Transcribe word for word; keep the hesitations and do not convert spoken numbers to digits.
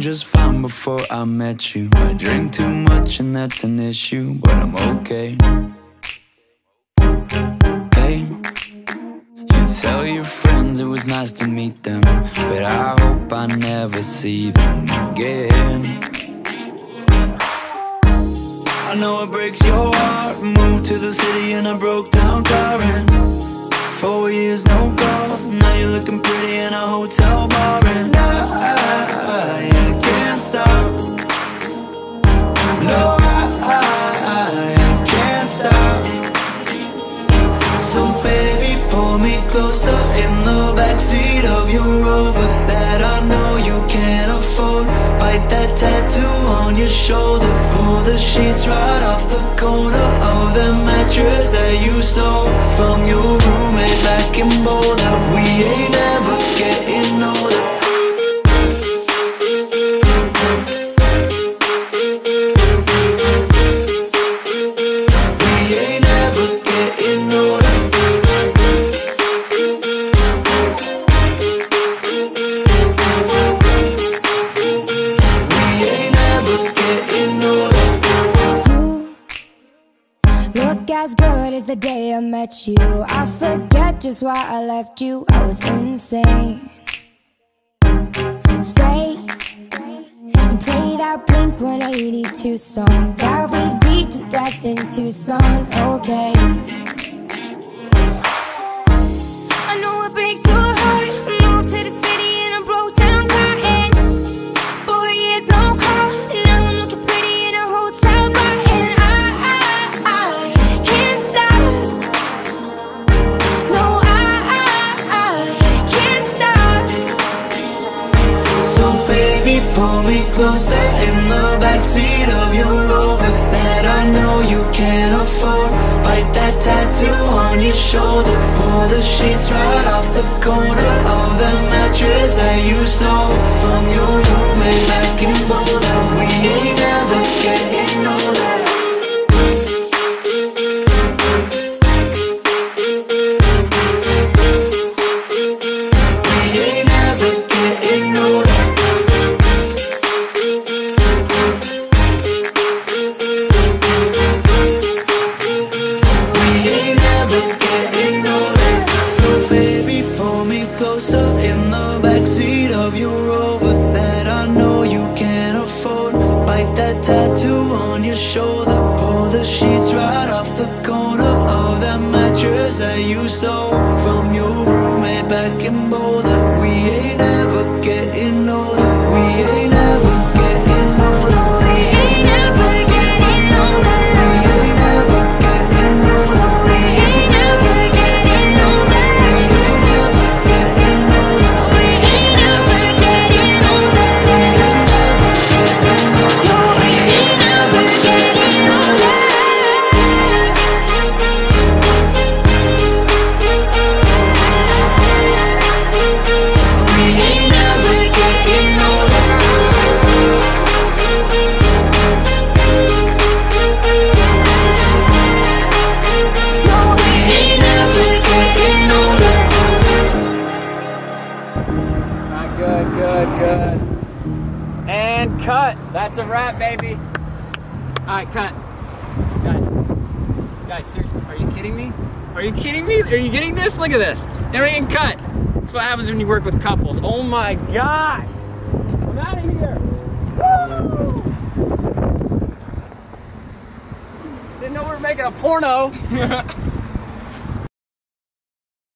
just fine before I met you. I drink too much and that's an issue, but I'm okay. Hey, you tell your friends it was nice to meet them, but I hope I never see them again. I know it breaks your heart. Moved to the city in a broke down car, and four years no calls. Now you're looking pretty in a hotel bar, and I, I, I can't stop. No, I, I, I can't stop. So baby, pull me closer in the backseat of your Rover that I know you can't afford. Bite that tattoo on your shoulder. Pull the sheets right off the corner of the mattress that you stole from your roommate back in Boulder. We ain't ever getting older. We ain't ever getting older. As good as the day I met you. I forget just why I left you. I was insane. Stay and play that Blink one eighty-two song that we beat to death in Tucson. Okay, I know it breaks your heart. Moved to the city in a broke down car, and four years no call. Now I'm looking pretty in a hotel bar, and I, I, I can't stop. No, I, I, I can't stop. So baby, pull me closer in the backseat of your Rover that I know you can't afford. Bite that tattoo on your shoulder. Pull the sheets right off the corner of the mattress that you stole from your roommate back in Boulder. We ain't never getting older. We ain't never getting older. We ain't never getting older. So baby, pull me closer in the backseat of your Rover that I know you can't afford. Bite that tattoo on your shoulder. Pull the sheets right off the corner of that mattress that you stole from your roommate back in Boulder. We ain't never getting older. We ain't never getting older. We ain't never getting older. We ain't never getting older. We ain't never getting older. We ain't never getting older. We ain't never getting older. No, we ain't never getting older. We ain't never getting older. No, we ain't never getting older. Alright, good, good, good. And cut. That's a wrap, baby. Alright, cut. Guys, guys, seriously, are you kidding me? Are you kidding me? Are you getting this? Look at this. Everything cut. That's what happens when you work with couples. Oh my gosh. I'm out of here. Woo! Didn't know we were making a porno.